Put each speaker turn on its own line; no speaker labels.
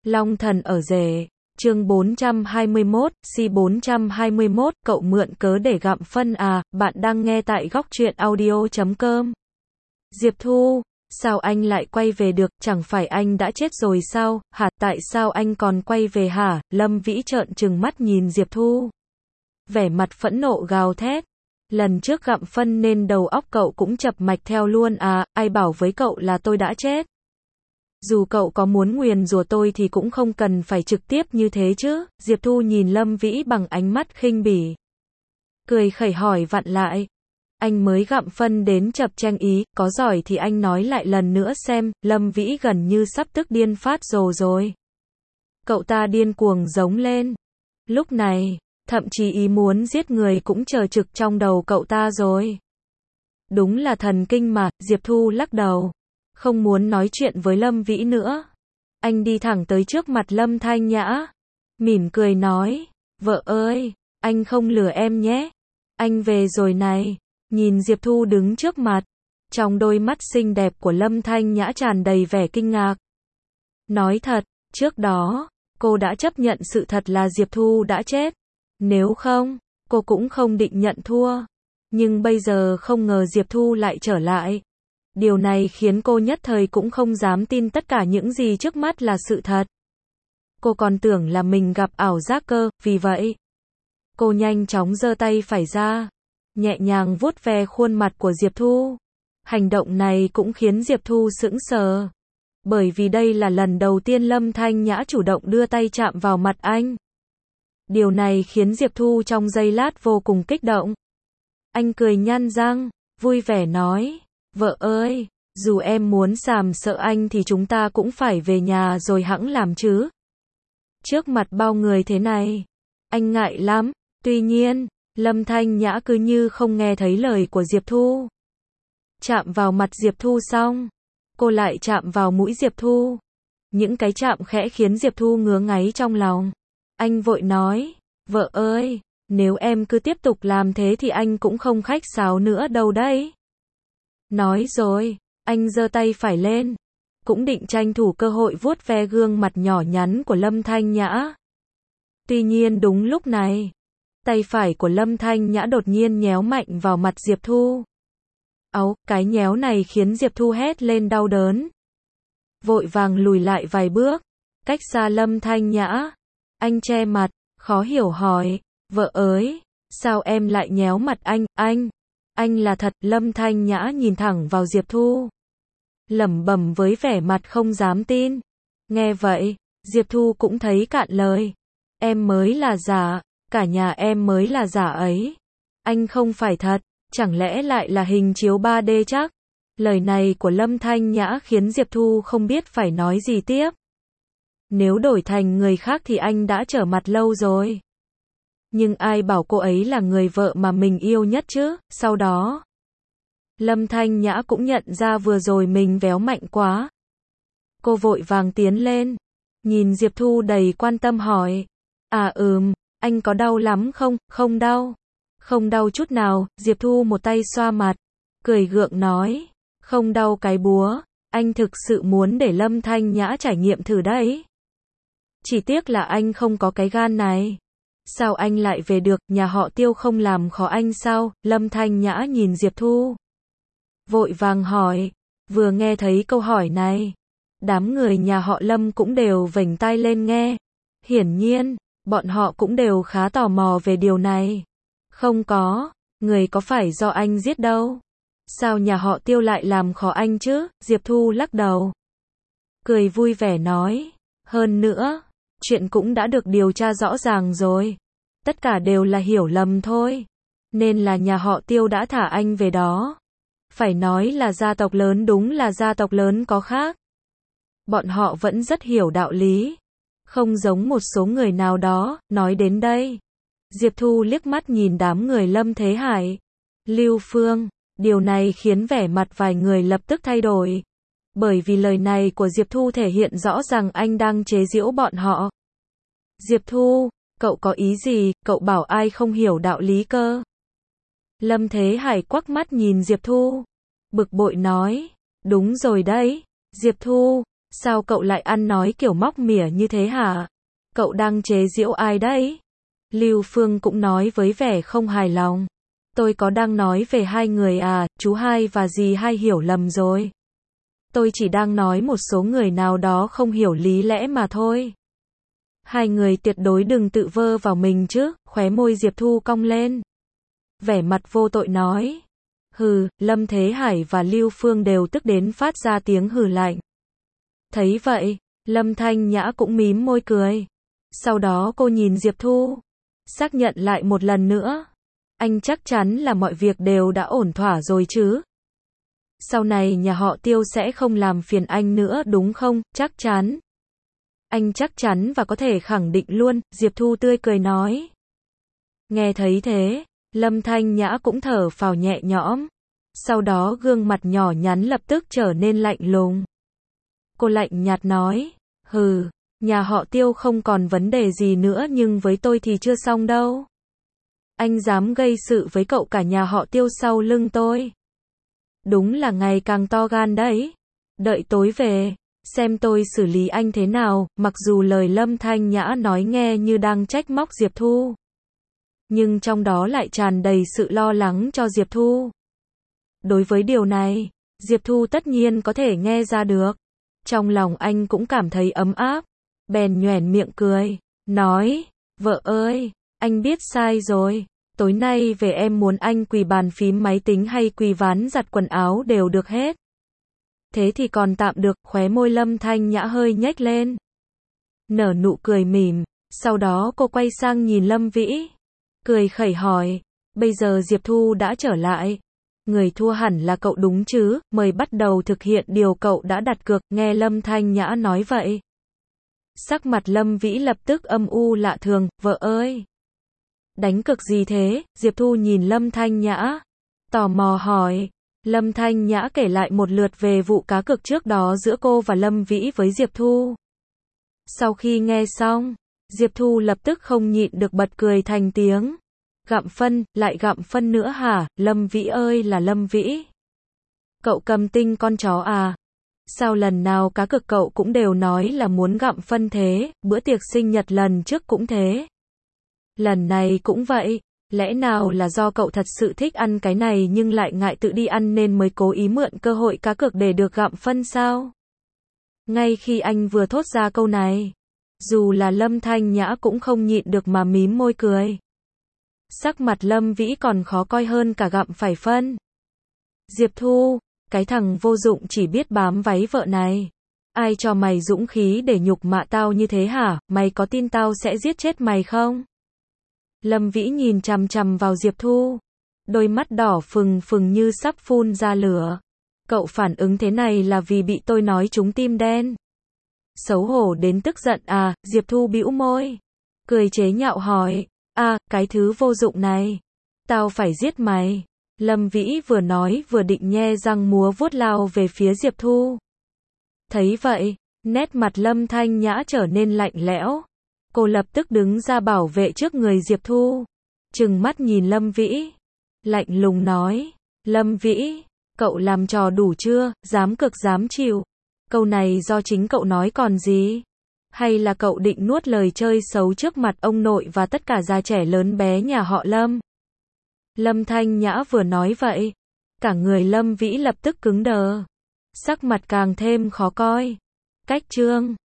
Long thần ở rể. Chương 421, C421, cậu mượn cớ để gặm phân à, bạn đang nghe tại góc truyện audio.com. Diệp Thu, sao anh lại quay về được, chẳng phải anh đã chết rồi sao, hả, tại sao anh còn quay về hả? Lâm Vĩ trợn trừng mắt nhìn Diệp Thu. Vẻ mặt phẫn nộ gào thét. Lần trước gặm phân nên đầu óc cậu cũng chập mạch theo luôn à, ai bảo với cậu là tôi đã chết. Dù cậu có muốn nguyền rủa tôi thì cũng không cần phải trực tiếp như thế chứ. Diệp Thu nhìn Lâm Vĩ bằng ánh mắt khinh bỉ. Cười khẩy hỏi vặn lại. Anh mới gặm phân đến chập tranh ý, có giỏi thì anh nói lại lần nữa xem. Lâm Vĩ gần như sắp tức điên phát rồi. Cậu ta điên cuồng giống lên. Lúc này, thậm chí ý muốn giết người cũng chờ trực trong đầu cậu ta rồi. Đúng là thần kinh mà. Diệp Thu lắc đầu. Không muốn nói chuyện với Lâm Vĩ nữa. Anh đi thẳng tới trước mặt Lâm Thanh Nhã. Mỉm cười nói. Vợ ơi, anh không lừa em nhé. Anh về rồi này. Nhìn Diệp Thu đứng trước mặt. Trong đôi mắt xinh đẹp của Lâm Thanh Nhã tràn đầy vẻ kinh ngạc. Nói thật, trước đó, cô đã chấp nhận sự thật là Diệp Thu đã chết. Nếu không, cô cũng không định nhận thua. Nhưng bây giờ không ngờ Diệp Thu lại trở lại. Điều này khiến cô nhất thời cũng không dám tin tất cả những gì trước mắt là sự thật. Cô còn tưởng là mình gặp ảo giác cơ, vì vậy, cô nhanh chóng giơ tay phải ra, nhẹ nhàng vuốt ve khuôn mặt của Diệp Thu. Hành động này cũng khiến Diệp Thu sững sờ. Bởi vì đây là lần đầu tiên Lâm Thanh Nhã chủ động đưa tay chạm vào mặt anh. Điều này khiến Diệp Thu trong giây lát vô cùng kích động. Anh cười nhăn răng, vui vẻ nói. Vợ ơi, dù em muốn sàm sợ anh thì chúng ta cũng phải về nhà rồi hẵng làm chứ. Trước mặt bao người thế này, anh ngại lắm. Tuy nhiên, Lâm Thanh Nhã cứ như không nghe thấy lời của Diệp Thu. Chạm vào mặt Diệp Thu xong, cô lại chạm vào mũi Diệp Thu. Những cái chạm khẽ khiến Diệp Thu ngứa ngáy trong lòng. Anh vội nói, vợ ơi, nếu em cứ tiếp tục làm thế thì anh cũng không khách sáo nữa đâu đấy. Nói rồi, anh giơ tay phải lên, cũng định tranh thủ cơ hội vuốt ve gương mặt nhỏ nhắn của Lâm Thanh Nhã. Tuy nhiên đúng lúc này, tay phải của Lâm Thanh Nhã đột nhiên nhéo mạnh vào mặt Diệp Thu. Áu, cái nhéo này khiến Diệp Thu hét lên đau đớn. Vội vàng lùi lại vài bước, cách xa Lâm Thanh Nhã. Anh che mặt, khó hiểu hỏi, vợ ơi, sao em lại nhéo mặt anh là thật. Lâm Thanh Nhã nhìn thẳng vào Diệp Thu, lẩm bẩm với vẻ mặt không dám tin. Nghe vậy, Diệp Thu cũng thấy cạn lời. Em mới là giả, cả nhà em mới là giả ấy. Anh không phải thật, chẳng lẽ lại là hình chiếu 3D chắc? Lời này của Lâm Thanh Nhã khiến Diệp Thu không biết phải nói gì tiếp. Nếu đổi thành người khác thì anh đã trở mặt lâu rồi. Nhưng ai bảo cô ấy là người vợ mà mình yêu nhất chứ. Sau đó, Lâm Thanh Nhã cũng nhận ra vừa rồi mình véo mạnh quá. Cô vội vàng tiến lên, nhìn Diệp Thu đầy quan tâm hỏi. À anh có đau lắm không? Không đau. Không đau chút nào. Diệp Thu một tay xoa mặt, cười gượng nói. Không đau cái búa. Anh thực sự muốn để Lâm Thanh Nhã trải nghiệm thử đấy. Chỉ tiếc là anh không có cái gan này. Sao anh lại về được, nhà họ Tiêu không làm khó anh sao? Lâm Thanh Nhã nhìn Diệp Thu, vội vàng hỏi. Vừa nghe thấy câu hỏi này, đám người nhà họ Lâm cũng đều vểnh tai lên nghe. Hiển nhiên, bọn họ cũng đều khá tò mò về điều này. Không có, người có phải do anh giết đâu. Sao nhà họ Tiêu lại làm khó anh chứ? Diệp Thu lắc đầu, cười vui vẻ nói. Hơn nữa, chuyện cũng đã được điều tra rõ ràng rồi. Tất cả đều là hiểu lầm thôi. Nên là nhà họ Tiêu đã thả anh về đó. Phải nói là gia tộc lớn, đúng là gia tộc lớn có khác. Bọn họ vẫn rất hiểu đạo lý. Không giống một số người nào đó. Nói đến đây, Diệp Thu liếc mắt nhìn đám người Lâm Thế Hải, Lưu Phương. Điều này khiến vẻ mặt vài người lập tức thay đổi. Bởi vì lời này của Diệp Thu thể hiện rõ rằng anh đang chế giễu bọn họ. Diệp Thu, cậu có ý gì? Cậu bảo ai không hiểu đạo lý cơ? Lâm Thế Hải quắc mắt nhìn Diệp Thu, bực bội nói. Đúng rồi đấy, Diệp Thu, Sao cậu lại ăn nói kiểu móc mỉa như thế hả? Cậu đang chế giễu ai đấy? Lưu Phương cũng nói với vẻ không hài lòng. Tôi có đang nói về hai người à, chú hai và dì hai hiểu lầm rồi. Tôi chỉ đang nói một số người nào đó không hiểu lý lẽ mà thôi. Hai người tuyệt đối đừng tự vơ vào mình chứ, khóe môi Diệp Thu cong lên. Vẻ mặt vô tội nói. Hừ, Lâm Thế Hải và Lưu Phương đều tức đến phát ra tiếng hừ lạnh. Thấy vậy, Lâm Thanh Nhã cũng mím môi cười. Sau đó cô nhìn Diệp Thu, xác nhận lại một lần nữa. Anh chắc chắn là mọi việc đều đã ổn thỏa rồi chứ? Sau này nhà họ Tiêu sẽ không làm phiền anh nữa đúng không? Chắc chắn. Anh chắc chắn và có thể khẳng định luôn, Diệp Thu tươi cười nói. Nghe thấy thế, Lâm Thanh Nhã cũng thở phào nhẹ nhõm. Sau đó gương mặt nhỏ nhắn lập tức trở nên lạnh lùng. Cô lạnh nhạt nói, hừ, nhà họ Tiêu không còn vấn đề gì nữa nhưng với tôi thì chưa xong đâu. Anh dám gây sự với cậu cả nhà họ Tiêu sau lưng tôi. Đúng là ngày càng to gan đấy. Đợi tối về, xem tôi xử lý anh thế nào, mặc dù lời Lâm Thanh Nhã nói nghe như đang trách móc Diệp Thu. Nhưng trong đó lại tràn đầy sự lo lắng cho Diệp Thu. Đối với điều này, Diệp Thu tất nhiên có thể nghe ra được. Trong lòng anh cũng cảm thấy ấm áp. Bèn nhoẻn miệng cười, nói, vợ ơi, anh biết sai rồi. Tối nay về em muốn anh quỳ bàn phím máy tính hay quỳ ván giặt quần áo đều được hết. Thế thì còn tạm được, khóe môi Lâm Thanh Nhã hơi nhếch lên. Nở nụ cười mỉm, sau đó cô quay sang nhìn Lâm Vĩ. Cười khẩy hỏi, bây giờ Diệp Thu đã trở lại. Người thua hẳn là cậu đúng chứ, mời bắt đầu thực hiện điều cậu đã đặt cược, nghe Lâm Thanh Nhã nói vậy. Sắc mặt Lâm Vĩ lập tức âm u lạ thường, vợ ơi. Đánh cược gì thế? Diệp Thu nhìn Lâm Thanh Nhã, tò mò hỏi. Lâm Thanh Nhã kể lại một lượt về vụ cá cược trước đó giữa cô và Lâm Vĩ với Diệp Thu. Sau khi nghe xong, Diệp Thu lập tức không nhịn được bật cười thành tiếng. Gặm phân, lại gặm phân nữa hả? Lâm Vĩ ơi là Lâm Vĩ. Cậu cầm tinh con chó à? Sao lần nào cá cược cậu cũng đều nói là muốn gặm phân thế, bữa tiệc sinh nhật lần trước cũng thế. Lần này cũng vậy, lẽ nào là do cậu thật sự thích ăn cái này nhưng lại ngại tự đi ăn nên mới cố ý mượn cơ hội cá cược để được gặm phân sao? Ngay khi anh vừa thốt ra câu này, dù là Lâm Thanh Nhã cũng không nhịn được mà mím môi cười. Sắc mặt Lâm Vĩ còn khó coi hơn cả gặm phải phân. Diệp Thu, cái thằng vô dụng chỉ biết bám váy vợ này. Ai cho mày dũng khí để nhục mạ tao như thế hả? Mày có tin tao sẽ giết chết mày không? Lâm Vĩ nhìn chằm chằm vào Diệp Thu. Đôi mắt đỏ phừng phừng như sắp phun ra lửa. Cậu phản ứng thế này là vì bị tôi nói trúng tim đen. Xấu hổ đến tức giận à? Diệp Thu bĩu môi. Cười chế nhạo hỏi. À, cái thứ vô dụng này. Tao phải giết mày. Lâm Vĩ vừa nói vừa định nhe răng múa vuốt lao về phía Diệp Thu. Thấy vậy, nét mặt Lâm Thanh Nhã trở nên lạnh lẽo. Cô lập tức đứng ra bảo vệ trước người Diệp Thu. Trừng mắt nhìn Lâm Vĩ. Lạnh lùng nói. Lâm Vĩ, cậu làm trò đủ chưa, dám cực dám chịu. Câu này do chính cậu nói còn gì? Hay là cậu định nuốt lời chơi xấu trước mặt ông nội và tất cả già trẻ lớn bé nhà họ Lâm? Lâm Thanh Nhã vừa nói vậy, cả người Lâm Vĩ lập tức cứng đờ. Sắc mặt càng thêm khó coi. Cách chương